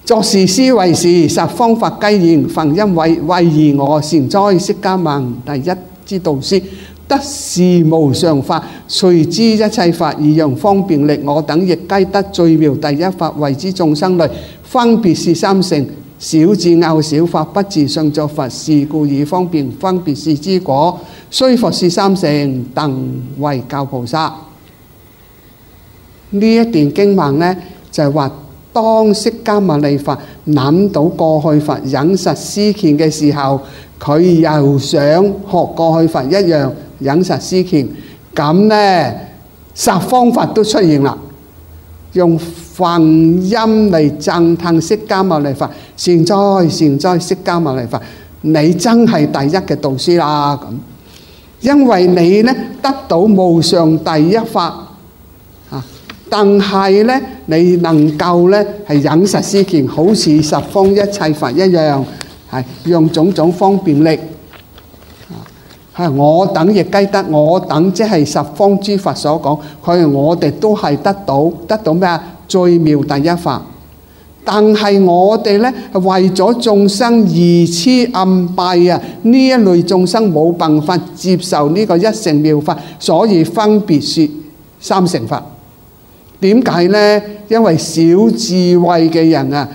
作是思惟是，實方法皆然。凡因為而我善哉，釋迦牟尼第一之導師，得是無上法，隨知一切法，而用方便力。我等亦皆得最妙第一法，謂之眾生類，分別是三乘。小智拗小法，不自信作佛，是故以方便分別是之果。雖復是三乘，等為教菩薩。呢一段經文呢，就係話，當釋迦牟尼佛諗到過去佛忍實思虔嘅時候，佢又想學過去佛一樣忍實思虔，咁呢十方法都出現啦，用梵音嚟讚歎釋迦牟尼佛，善哉善哉，釋迦牟尼佛，你真係第一嘅導師啦！咁，因為你呢得到無上第一法。但係咧，你能夠咧係忍實思虔，好似十方一切法一樣，係用種種方便力。我等亦皆得，我等即係十方諸佛所講，佢我哋都係得到咩啊？最妙第一法。但係我哋咧係為咗眾生愚癡暗蔽啊，呢一類眾生冇辦法接受呢個一乘妙法，所以分別説三乘法。點解呢？因為小智慧嘅人啊，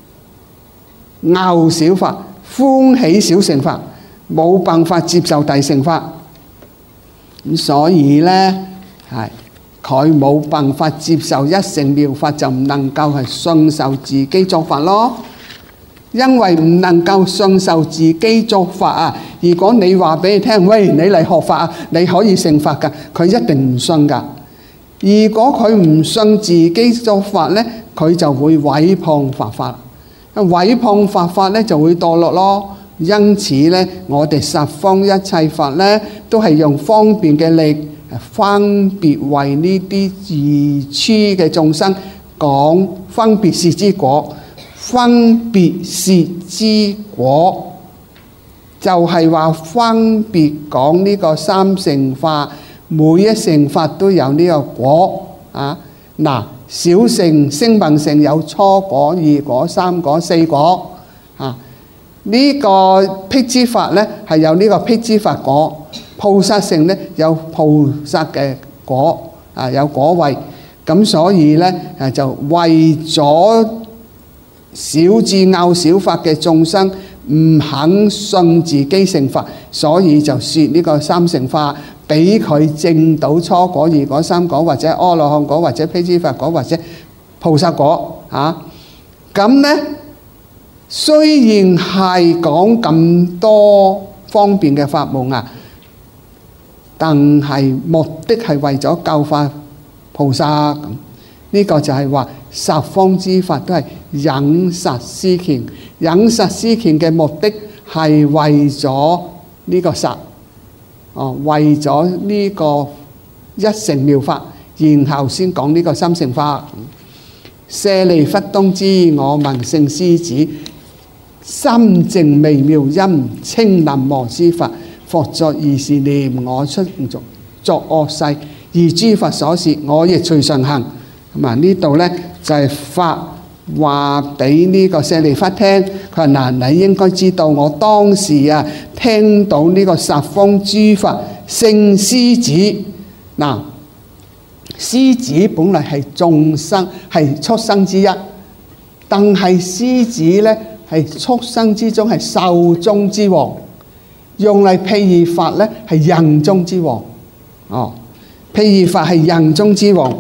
拗小法，歡喜小乘法，冇辦法接受大乘法。咁所以呢，係佢冇辦法接受一乘妙法，就唔能夠係信受自己作法咯。因為唔能夠信受自己作法啊！如果你話俾佢聽，喂，你嚟學法啊，你可以成法㗎，佢一定唔信㗎。如果佢唔信自己作法呢，佢就會毀謗佛法。毀謗佛法呢，就會墮落咯。因此呢，我哋十方一切法呢，都係用方便嘅力，分別為呢啲愚癡嘅眾生講分別是之果。分別是之果，就係話分別講呢個三乘法。每一乘法都有呢個果啊！嗱，小乘聲聞乘有初果、二果、三果、四果啊。呢個辟支法咧係有呢個辟支法果，菩薩乘咧有菩薩嘅果啊，有果位。咁所以咧就為咗小智拗小法嘅眾生唔肯信自己乘法，所以就説呢個三乘法。俾佢證到初果、二果、三果，或者阿羅漢果，或者辟支佛果，或者菩薩果啊。咁呢，雖然係講咁多方便嘅法門啊，但係目的係為咗教化菩薩咁。呢個就係話十方之法都係忍實思虔，忍實思虔嘅目的係為咗呢個實。為咗呢個一乘妙法，然後先講呢個三乘法。舍利弗當知，我聞聖師子，心淨微妙音，稱南無之佛。佛作意是念，我出作惡世，而諸佛所說，我亦隨順行。咁啊，呢度呢就係法話俾呢個舍利弗聽，佢話嗱，你應該知道我當時啊聽到呢個十方諸佛聖師子。嗱，師子本來係眾生係畜生之一，但係師子呢係畜生之中係獸中之王，用嚟譬喻法呢係人中之王。譬喻法係人中之王。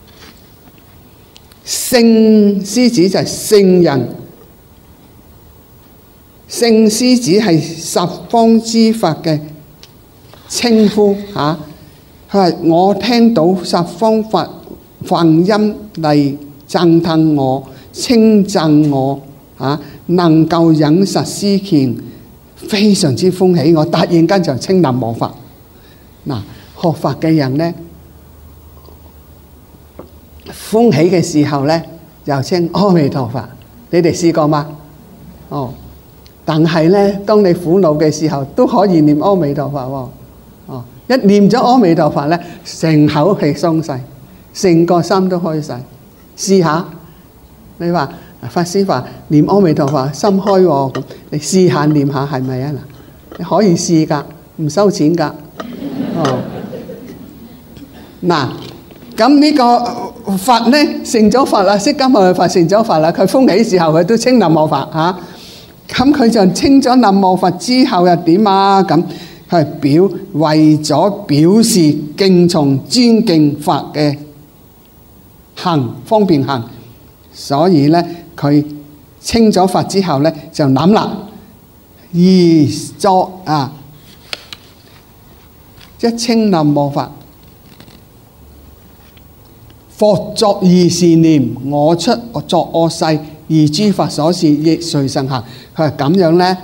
聖師子就係聖人，聖師子係十方之法嘅稱呼嚇。佢話我聽到十方法梵音嚟讚歎我、稱讚我嚇，能夠忍實思虔，非常之歡喜。我突然間就稱南無佛。嗱，學法嘅人呢，歡喜嘅時候呢，又稱阿彌陀佛。你哋試過嗎？但係呢，當你苦惱嘅時候，都可以念阿彌陀佛喎。一念咗阿彌陀佛呢，成口氣鬆晒，成個心都開晒。試下， 你話法師話念阿彌陀佛心開喎，咁你試下念下係咪啊？嗱，你可以試㗎，唔收錢㗎。哦，嗱，咁呢個佛咧成咗佛啦，釋迦牟尼佛成咗佛啦，佢歡喜時候佢都稱南無佛嚇。咁佢就稱咗南無佛之後又點啊？咁佢係為咗表示敬重尊敬佛嘅行方便行，所以咧佢稱咗佛之後咧就諗啦，而作啊一稱南無佛，佛作意是念，我出作惡世，而諸佛所示亦隨順行。佢話咁樣咧，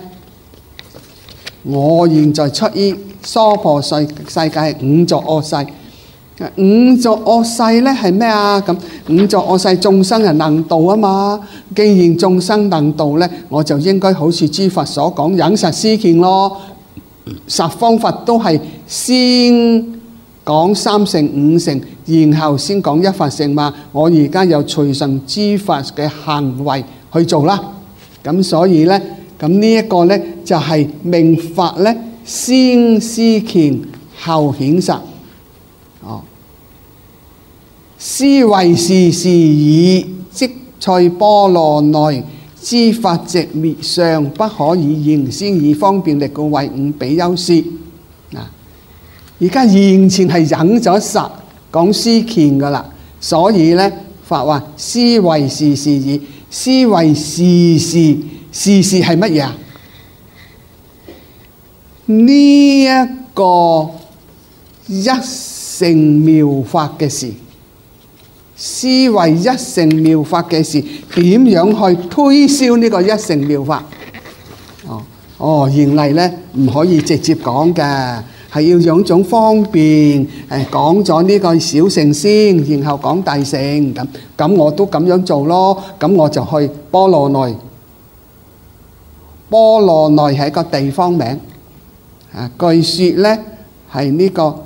我現在出於娑婆世界五濁惡世。五濁惡世咧係咩啊？咁五濁惡世眾生係能度啊嘛。既然眾生能度咧，我就應該好似諸佛所講忍實施見咯。十方佛都係先講三乘五乘，然後先講一法乘嘛。我而家又隨順諸佛嘅行為去做啦。咁所以咧，咁呢一個咧就係明法咧，先施見後顯實。哦，斯為是事已，即趣波羅內之法寂滅相，不可以言先，以方便力故為五比丘說。嗱，而家現前係忍咗實講施見噶啦，所以咧法話斯為是事已。斯為是事，是事係乜嘢啊？呢一個一乘妙法嘅事，思維一乘妙法嘅事，點樣去推銷呢個一乘妙法？原嚟咧唔可以直接講嘅，係要用種方便講咗呢個小乘先，然後講大乘咁。咁我都咁樣做咯。咁我就去波羅內。波羅內係一個地方名。據說咧係呢個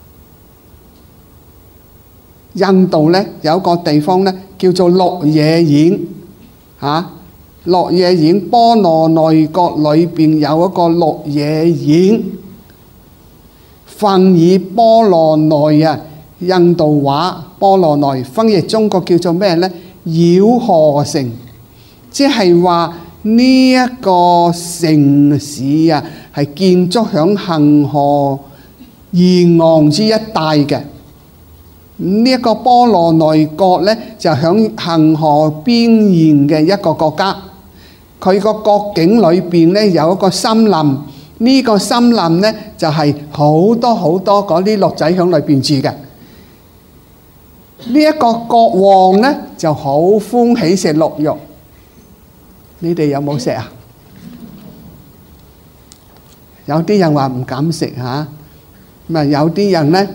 印度咧有個地方咧叫做鹿野苑嚇。鹿野苑波羅內國裏邊有一個鹿野苑，梵語波羅內啊，印度話波羅內翻譯中國叫做咩咧？繞河城，即係話呢一個城市啊，係建築響恒河沿岸之一帶嘅。呢一個波羅內國咧，就響恒河邊緣嘅一個國家。佢個國境裏邊咧有一個森林，呢個森林咧就係好多好多嗰啲鹿仔響裏邊住嘅。呢一個國王咧就好歡喜食鹿肉，你哋有冇食啊？有啲人話唔敢食嚇，咁啊有啲人咧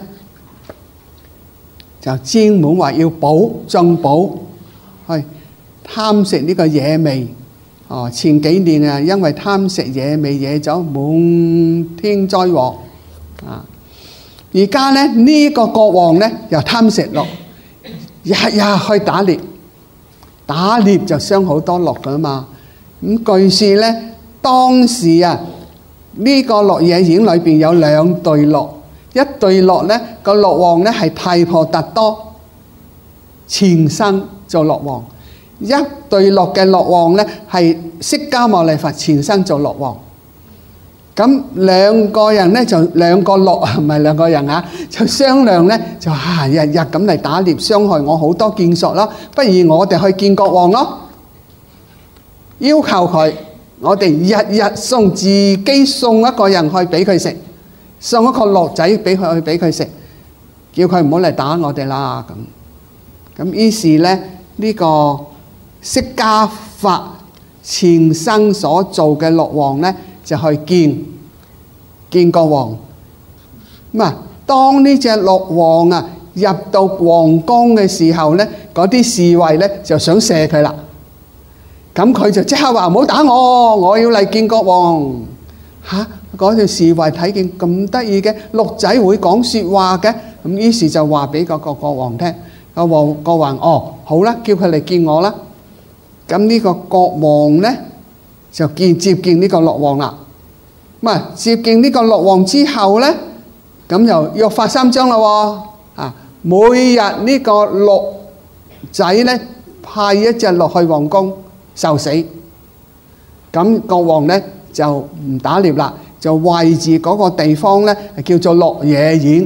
就專門話要進補，去貪食呢個野味。前幾年啊，因為貪食野味惹咗滿天災禍啊！而家咧呢個國王咧又貪食鹿，日日去打獵，打獵就傷好多鹿噶嘛。咁據說咧，當時啊呢個鹿野苑裏邊有兩對鹿，一對鹿咧個鹿王咧係提婆達多前生做鹿王。一對鹿嘅鹿王咧係釋迦牟尼佛前生做鹿王。咁兩個人咧就兩個鹿，唔係兩個人啊，就商量咧就日日咁嚟打獵，傷害我好多眷屬咯。不如我哋去見國王咯，要求佢，我哋日日送自己送一個人去俾佢食，送一個鹿仔俾佢食，叫佢唔好嚟打我哋啦。咁於是咧呢個釋迦佛前生所做嘅鹿王咧，就去見國王。咁啊，當呢隻鹿王啊入到皇宮嘅時候咧，嗰啲侍衛咧就想射佢啦。咁佢就即刻話唔好打我，我要嚟見國王。嚇！嗰條侍衛睇見咁得意嘅鹿仔會講説話嘅，咁於是就話俾個國王聽。國王好啦，叫佢嚟見我啦。 咁呢個國王呢就接見呢個樂王啦。咁啊接見呢個樂王之後呢，咁就約法三章啦喎。每日呢個鹿仔呢派一隻鹿去皇宮受死。咁國王呢就唔打獵啦，就圍住嗰個地方呢叫做鹿野苑。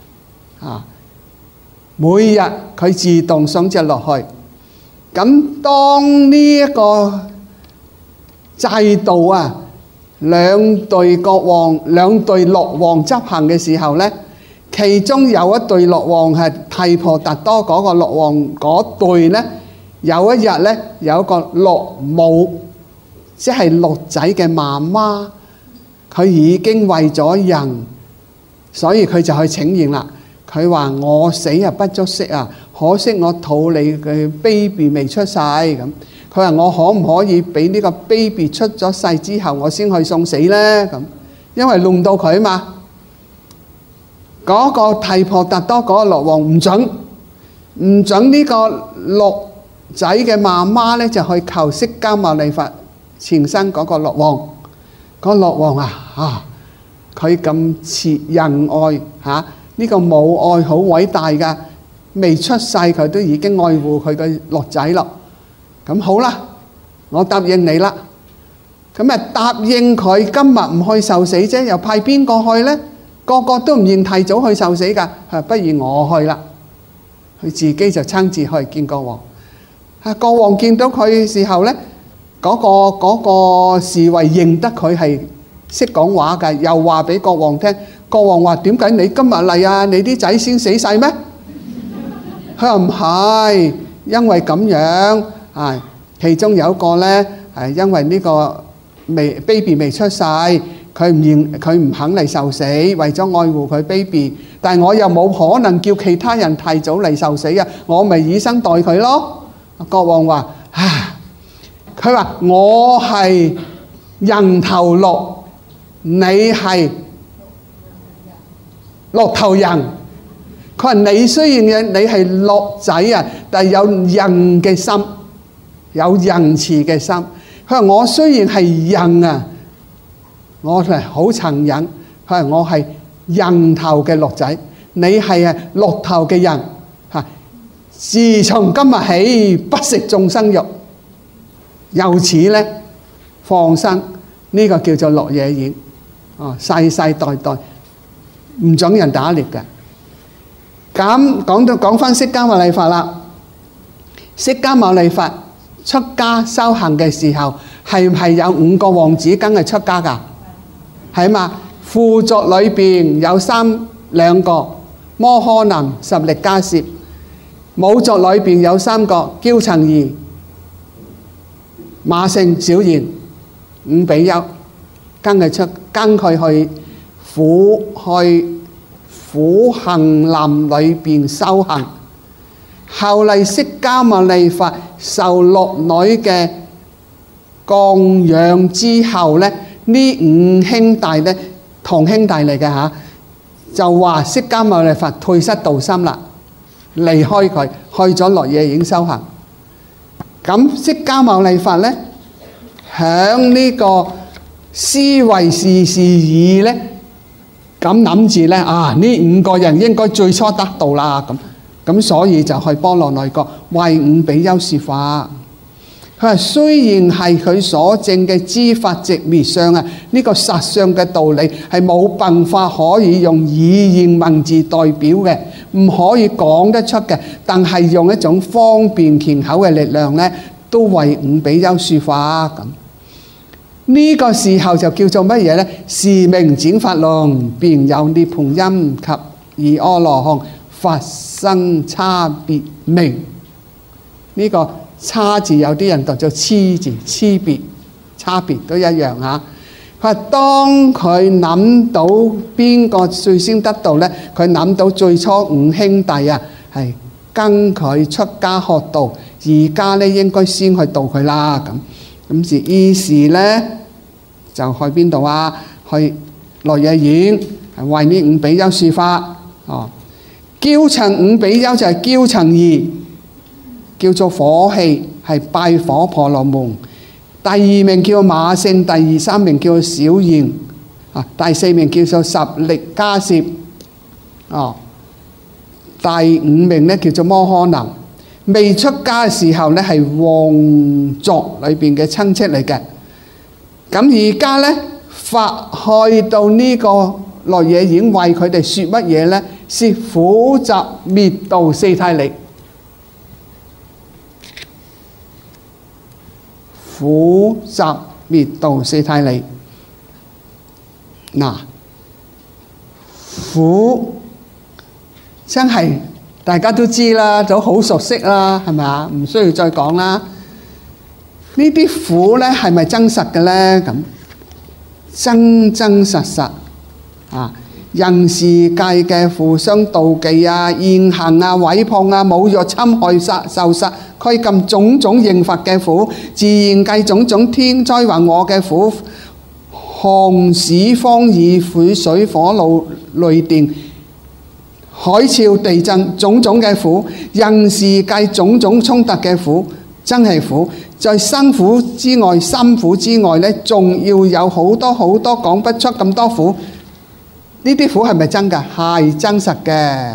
每日佢自動送隻鹿去。咁當呢一個制度啊，兩隊國王、兩隊鹿王執行嘅時候呢，其中有一隊鹿王係提婆達多嗰個鹿王嗰隊呢，有一日呢有一個鹿母，即係鹿仔嘅媽媽，佢已經為咗人，所以佢就去請願啦。佢話：我死啊不足惜啊，可惜我肚裏嘅 baby 未出世咁。佢話：我可唔可以俾呢個 baby 出咗世之後，我先去送死呢？咁因為輪到佢嘛。嗰個提婆達多嗰個鹿王唔準呢個鹿仔嘅媽媽呢，就去求釋迦牟尼佛前身嗰個鹿王。嗰個鹿王佢咁慈仁愛呢個母愛好偉大噶，未出世佢都已經愛護佢嘅鹿仔咯。咁好啦，我答應你啦。咁答應佢今日唔去受死啫，又派邊個去呢？個個都唔願提早去受死噶，不如我去啦。佢自己就親自去見國王。國王見到佢嘅時候呢，嗰個侍衛認得佢係識講話嘅，又話俾國王聽。國王話：點解你今日嚟啊？你啲仔先死晒咩？佢話唔係，因為咁樣其中有一個呢，因為呢個baby 未出世，佢唔肯嚟受死，為咗愛護佢 baby。但係我又冇可能叫其他人提早嚟受死啊，我咪以身代佢咯。國王話：佢話我係人頭鹿，你係鹿頭人。佢話你雖然你係鹿仔啊，但係有人嘅心，有仁慈嘅心。佢話我雖然係人啊，我係好殘忍。佢話我係人頭嘅鹿仔，你係鹿頭嘅人。自從今日起，不食眾生肉，由此呢放生。呢個叫做鹿野苑。世世代代唔准人打獵嘅。咁講翻釋迦牟尼佛啦。釋迦牟尼佛出家修行嘅時候，係唔係有5個王子跟佢出家㗎？係嘛？父族裏邊有2個摩訶男、十力迦葉；母族裏邊有3個憍陳兒、馬勝、小賢，5比丘跟佢去苦行林裏邊修行。後嚟釋迦牟尼佛受鹿女嘅供養之後呢，呢5兄弟呢，同兄弟嚟嘅嚇，就話釋迦牟尼佛退失道心啦，離開佢，去咗鹿野苑修行。咁釋迦牟尼佛呢，響呢個思維事事意呢，咁諗住呢，呢5個人應該最初得道啦，咁所以就去波羅奈國為5比丘說法。佢話雖然係佢所證嘅知法直滅相啊，呢個實相嘅道理係冇辦法可以用語言文字代表嘅，唔可以講得出嘅，但係用一種方便虔口嘅力量呢，都為5比丘說法。咁呢個時候就叫做乜嘢呢？是名轉法輪，便有涅槃音及二阿羅漢，法生差別名。呢個差字有啲人讀做痴字，差別都一樣嚇。佢話當佢諗到邊個最先得道呢？佢諗到最初5兄弟啊，係跟佢出家學道，而家呢應該先去度佢啦。咁於是呢就去邊度啊？去鹿野苑，為呢5比丘說法。憍陳5比丘就係憍陳兒，叫做火氣。 係拜火婆羅門。第二名叫馬勝，第三名叫小焰，第四名叫做十力迦葉，第五名咧叫做摩訶能。未出家嘅時候咧係皇族裏邊嘅親戚嚟嘅。咁而家咧佛去到呢個落野園為佢哋説乜嘢咧？是苦集滅道四諦理。苦集滅道四諦理。嗱，苦真係大家都知啦，都好熟悉啦，係咪啊？唔需要再講啦。呢啲苦咧係咪真實嘅咧？咁真真實實啊！人世界嘅互相妒忌啊、怨恨啊、毀謗啊、侮辱、侵害、受殺、拘禁種種刑罰嘅苦，自然界種種天災橫禍嘅苦，旱暑荒雨、水火爐雷電、海嘯地震種種嘅苦，人世界種種衝突嘅苦，真係苦。在辛苦之外、辛苦之外呢，仲要有好多好多講不出咁多苦。呢啲苦係咪真㗎？係真實嘅。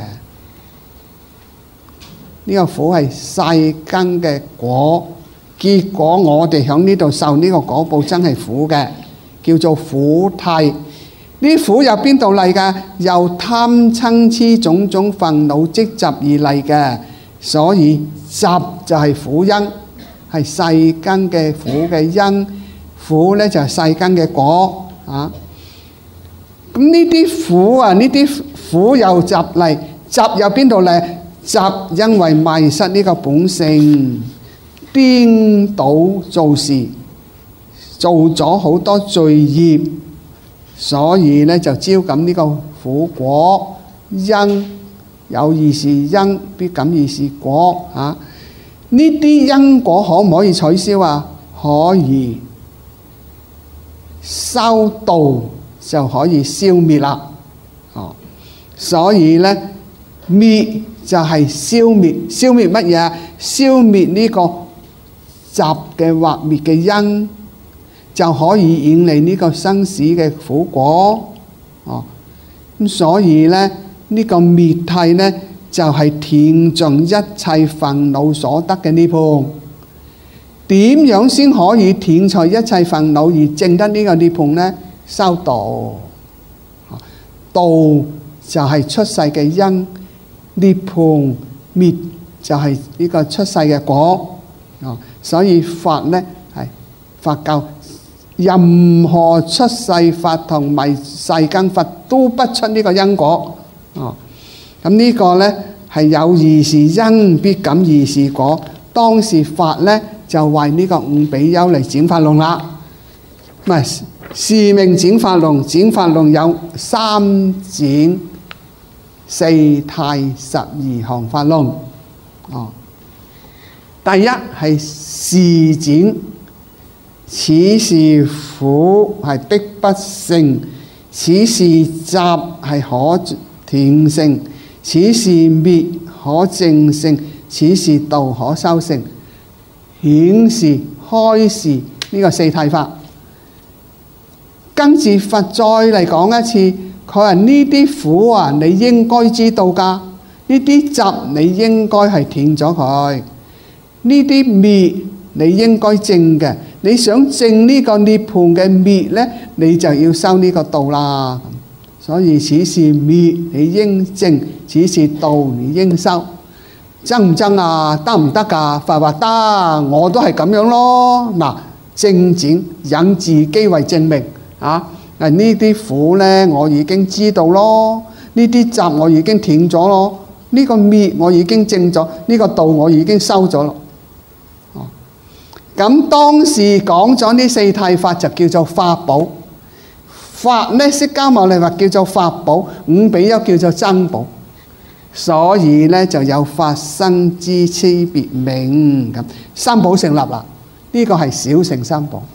呢個苦係世間嘅果，結果我哋喺呢度受呢個果報真係苦嘅，叫做苦諦。呢啲苦由邊度嚟㗎？由貪嗔痴種種煩惱積集而嚟嘅，所以集就係苦因，係世間嘅苦嘅因，苦呢就係世間嘅果啊。咁呢啲苦啊，呢啲苦又集嚟，集由邊度嚟？集因為迷失呢個本性，顛倒做事，做咗好多罪業，所以呢就招感呢個苦果。因有義是因，必感義是果啊！呢啲因果可唔可以取消啊？可以，修道就可以消滅啦。所以呢，滅就係消滅，消滅乜嘢？消滅呢個集嘅惑滅嘅因，就可以遠離呢個生死嘅苦果。咁所以呢，呢個滅諦呢，就係斷盡一切煩惱所得嘅涅槃。點樣先可以斷除一切煩惱而證得呢個涅槃呢？修道，道就係出世嘅因，涅槃滅就係呢個出世嘅果。所以法呢係佛教，任何出世法同埋世間法都不出呢個因果。咁呢個呢係有義是因，必感義是果。當時法呢就為呢個五比丘嚟轉法輪啦。唔係是名轉法輪，轉法輪有三轉四諦12項法輪。第一係示轉，此是苦係逼不勝，此是集係可斷性，此是滅可證性，此是道可修成。顯示開示呢個四諦法。跟住佛再嚟講一次，佢話呢啲苦啊，你應該知道㗎，呢啲集你應該係斷咗佢，呢啲滅你應該證嘅。你想證呢個涅槃嘅滅呢，你就要修呢個道啦。所以此是滅你應證，此是道你應修。爭唔爭啊？得唔得㗎？佛話得，我都係咁樣咯。嗱，正展引自己為證明啊！呢啲苦呢，我已經知道咯；呢啲集我已經斷咗咯；呢個滅我已經證咗；呢個道我已經修咗咯。咁當時講咗呢四諦法就叫做法寶。法呢，釋迦牟尼佛叫做法寶，五比丘叫做僧寶。所以呢就有法身之差別名。咁三寶成立啦，呢個係小乘三寶。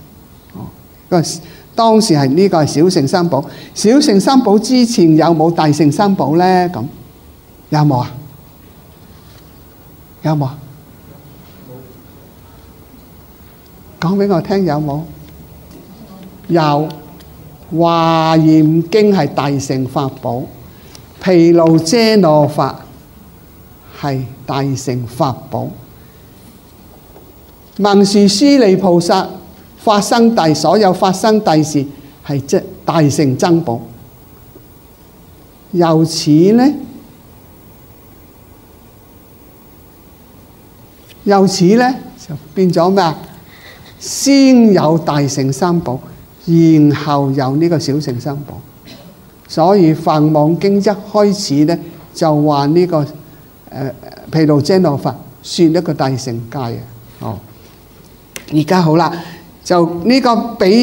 當時係呢個係小乘三寶。小乘三寶之前有冇大乘三寶呢？咁有冇啊？有冇啊？ 講俾我聽有冇？有。華嚴經係大乘法寶，毗盧遮那法係大乘法寶，文殊師利菩薩發生大所有發生大事係即大乘珍寶。由此呢，就變咗咩啊？先有大乘三寶，然後有呢個小乘三寶。所以《梵網經》一開始呢，就話呢個毗盧遮那法算一個大乘戒啊。哦，而家好啦，就呢個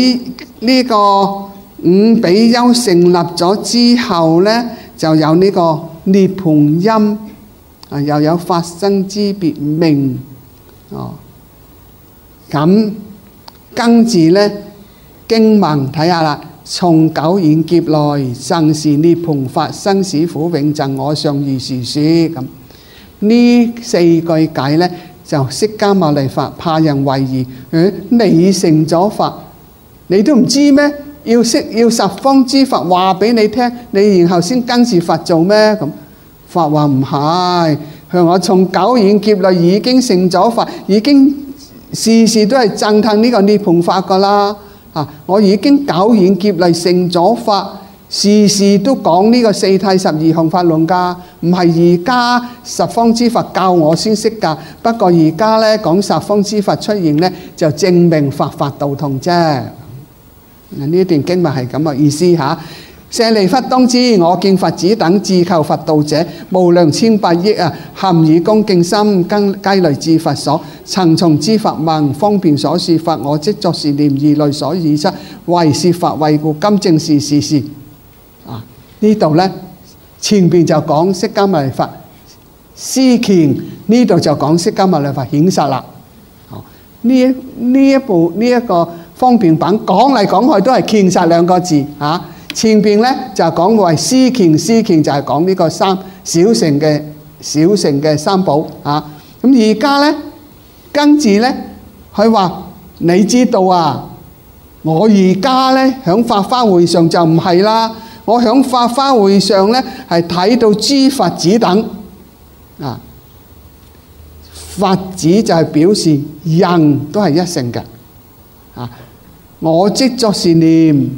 五比丘成立咗之後呢，就有呢個涅槃音啊，又有法身之別名哦。咁跟住呢，經文睇下啦。從久遠劫來，曾是涅槃法，生死苦永贈我上如是說。咁呢四句偈呢，就釋迦牟尼佛怕人懷疑，你成咗佛，你都唔知咩？要十方之佛話俾你聽，你然後先跟住佛做咩？咁佛話唔係，向我從久遠劫來已經成咗佛，已經事事都係讚歎呢個涅槃法噶啦。我已經久遠劫來成咗佛，事事都講呢個四諦十二項法論噶，唔係而家十方之佛教我先識噶。不過而家呢，講十方之佛出現呢，就證明佛法道同啫。呢段經文係咁嘅意思嚇。舍利弗當知，我見佛子等自求佛道者，無量千百億啊！含以恭敬心，皆來至佛所。曾從諸佛問，方便所說法，我即作是念，如來所已出，為說法為故，今正是是是。呢度呢，前邊就講釋迦牟尼佛示權，呢度就講釋迦牟尼佛顯實啦。呢一個方便品講嚟講去都係權實兩個字嚇。前邊呢就講為示權，示權就係講呢個小乘嘅三寶嚇。咁而家呢，跟住呢，佢話你知道啊，我而家呢響法華會上就唔係啦，我響法華會上呢係睇到諸佛子等啊，佛子就係表示人都係一乘嘅啊，我即作是念。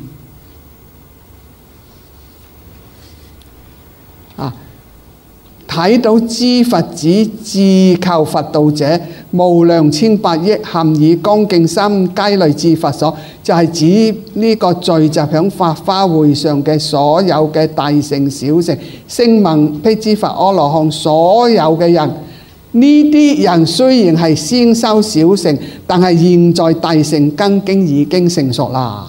睇到諸佛子自求佛道者，無量千百億，含以恭敬心，皆來至佛所。就係指呢個聚集響法華會上嘅所有嘅大乘小乘聲聞辟支佛阿羅漢，所有嘅人，呢啲人雖然係先修小乘，但係現在大乘根經已經成熟啦。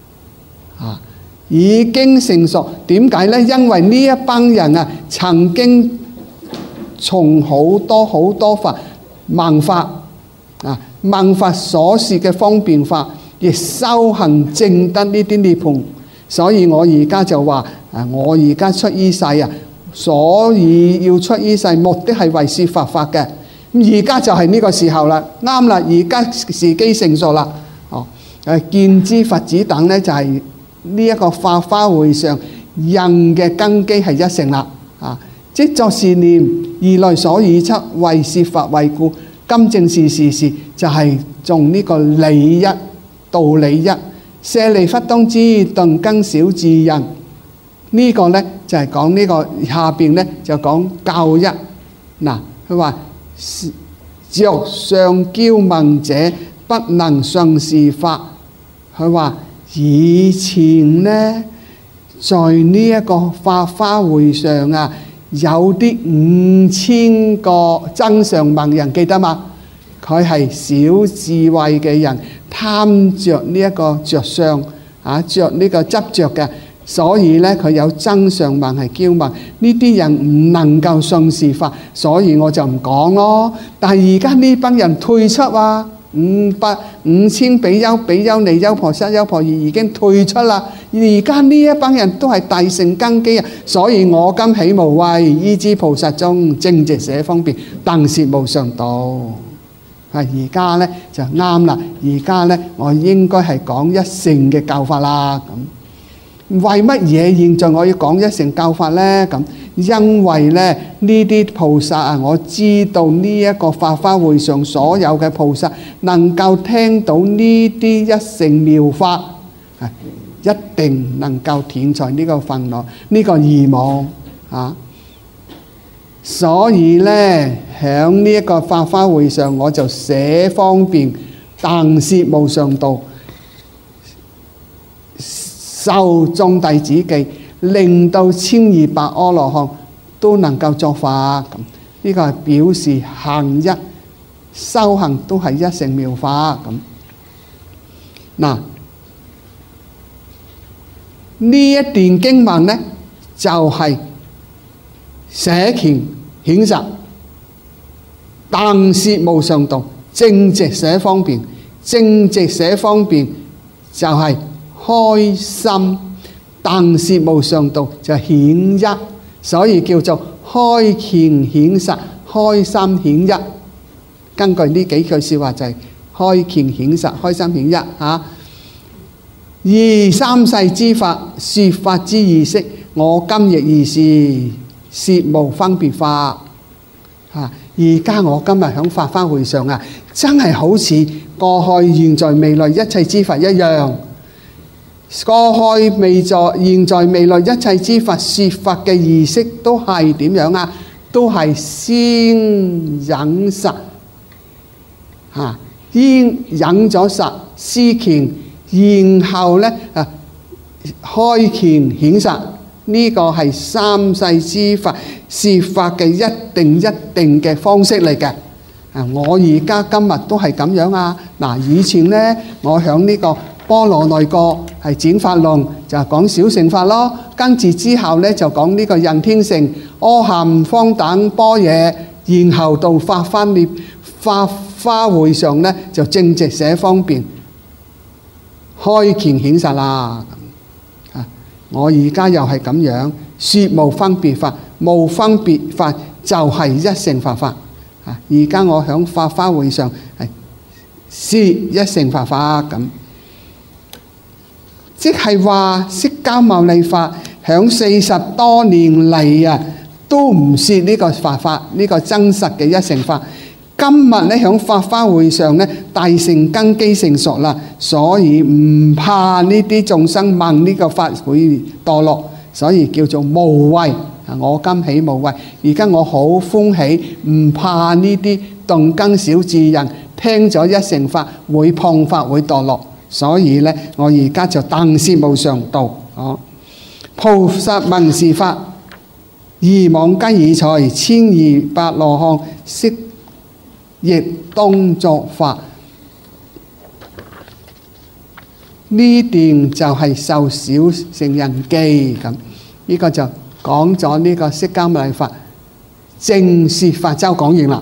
已經成熟，點解呢？因為呢一班人啊，曾經從好多法聞法啊，聞法所說嘅方便法，亦修行證得呢啲涅槃。所以我而家就話我而家出於世啊，所以要出於世，目的係為說佛法嘅。咁而家就係呢個時候啦，啱啦，而家時機成熟啦。見之佛子等呢，就係呢一個法華會上人嘅根基係一乘啦。即作是念，如來所已出，為說法為故，今正是是是，就係從呢個理一道理一。舍利弗當知，頓更少智人。呢個呢就係講呢個下邊呢就講教一。嗱，佢話若上憍聞者，不能信是法。佢話以前呢，在呢一個法華會上啊，有啲5000個增上盲人，記得嗎？佢係小智慧嘅人，貪着呢一個着相着呢個執着嘅，所以呢佢有增上盲係憍聞。呢啲人唔能夠信是法，所以我就唔講咯。但係而家呢班人退出啊，5000比丘、比丘尼、優婆塞、優婆夷已經退出啦。而家呢一班人都係大乘根基啊，所以我今起無畏，依諸菩薩中正直捨方便，當說無上道。 而家咧就啱啦，而家咧我應該係講一乘嘅教法啦。咁為乜嘢現在我要講一乘教法咧？咁因為咧呢啲菩薩啊，我知道呢一個法華會上所有嘅菩薩能夠聽到呢啲一乘妙法，一定能夠斷除呢個煩惱，呢個疑網啊。所以咧，喺呢一個法華會上，我就寫方便但說無上道，受眾弟子記，令到1200阿羅漢都能夠作法。咁呢個係表示行一修行都係一乘妙法。咁嗱，呢一段經文呢，就係捨權顯實，但說無上道，正直寫方便。正直寫方便就係開心，但說無上道就顯一，所以叫做開權顯實，開心顯一。根據呢幾句説話就係開權顯實，開心顯一嚇。而三世之法，說法之意識，我今亦如是，說無分別法。而家我今日喺法華會上啊，真係好似過去、現在、未來一切之法一樣。過去、現在、未來一切之法說法嘅儀式都係點樣啊？都係先忍實先忍咗實思權，然後咧開權顯實。呢個係三世之法說法嘅一定嘅方式嚟嘅。我而家今日都係咁樣啊。嗱，以前咧我響呢個波羅內國係展法論，就係講小乘法咯。跟住之後咧就講呢個人天乘、阿含、方等、般若，然後到法華會上咧就正直寫方便，開權顯實啦。我而家又係咁樣，說無分別法，無分別法就係一乘法法。而家我響法華會上係說一乘法法咁，即係話釋迦牟尼佛響40多年嚟啊，都唔說呢個法法，呢個真實嘅一乘法。今日咧響法華會上咧，大乘根基成熟啦，所以唔怕呢啲眾生問呢個法會墮落，所以叫做無畏。我今起無畏，而家我好歡喜，唔怕呢啲動根小智人聽咗一乘法會碰法會墮落，所以咧我而家就但說無上道。菩薩聞是法，而妄計已除，1200羅漢悉亦當作法。呢段就係受小乘人記咁，呢個就講咗呢個釋迦牟尼佛正說法周講完啦。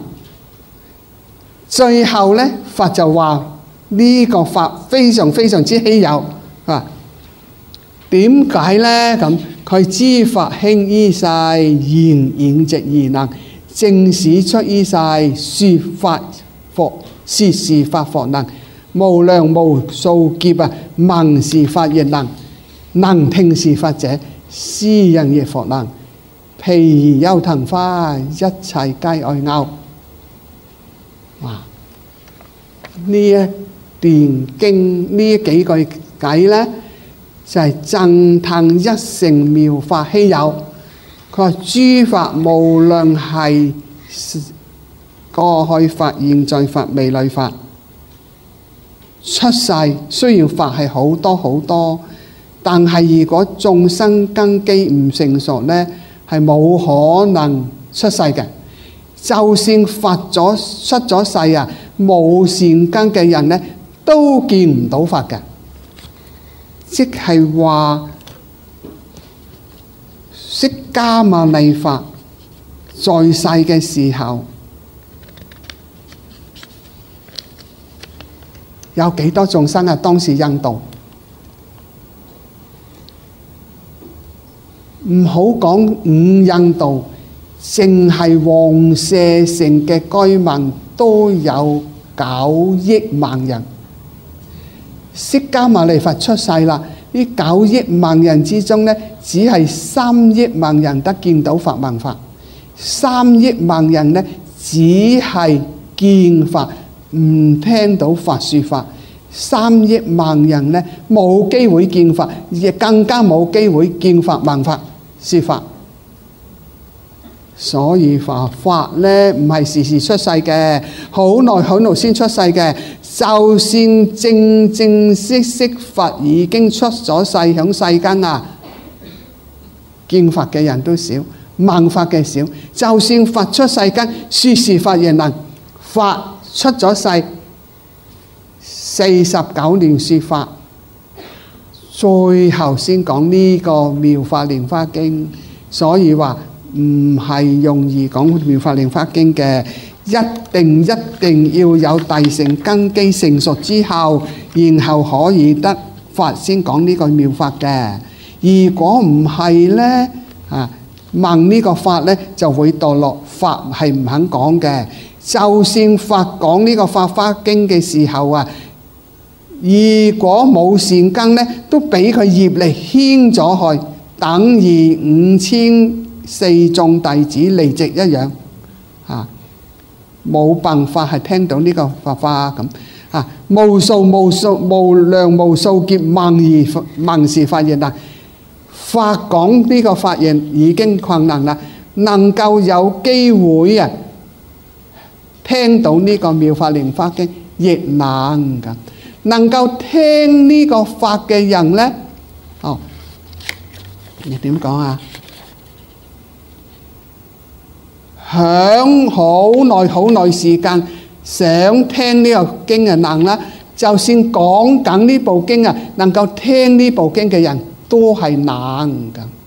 最後咧，佛就話呢個法非常非常之稀有啊！點解咧？咁佢知法興於世，言演直而能，正使出於世，說法復說是法復能，無量無數劫啊！聞是法亦能聽是法者，斯人亦復能。譬如優藤花，一切皆愛拗。哇！呢一段經呢幾句偈咧，就係讚歎一乘妙法稀有。佢話諸法無論係過去法、現在法、未來法，出世需要法係好多好多，但係如果眾生根基唔成熟呢，係冇可能出世嘅。就算佛出咗世啊，冇善根嘅人呢，都見唔到法嘅。即係話釋迦牟尼佛在世嘅時候，有幾多眾生啊？當時印度唔好講印度，淨係王舍城嘅居民都有 9億萬人。釋迦牟尼佛出世啦，呢9億萬人之中呢，只係3億萬人得見到法聞法，3億萬人呢，只係見法，唔聽到法說法。3億萬人呢，冇機會見法，亦更加冇機會見法聞法說法。所以法呢，唔係時時出世嘅，好耐先出世嘅。就算正正式佛已經出咗世響世間啊，見法嘅人都少，聞法嘅少。就算佛出世間，說是法亦能。佛出咗世49年說法，最後先講呢個妙法蓮華經。所以話唔係容易講妙法蓮華經嘅，一定要有大乘根基成熟之後，然後可以得法先講呢個妙法嘅。如果唔係呢，問呢個法呢就會墮落。法係唔肯講嘅。就算法講呢個法華經嘅時候啊，如果冇善根呢，都俾佢業力牽咗去，等於54眾弟子離席一樣。冇辦法係聽到呢個法華咁。無量無數劫聞是法亦能。法講呢個法言已經困難啦，能夠有機會聽到呢個妙法蓮華經亦難㗎。能夠聽呢個法嘅人呢，你點講啊？響好耐時間想聽呢個經嘅能啦，就算講緊呢部經能夠聽呢部經嘅人都係難㗎。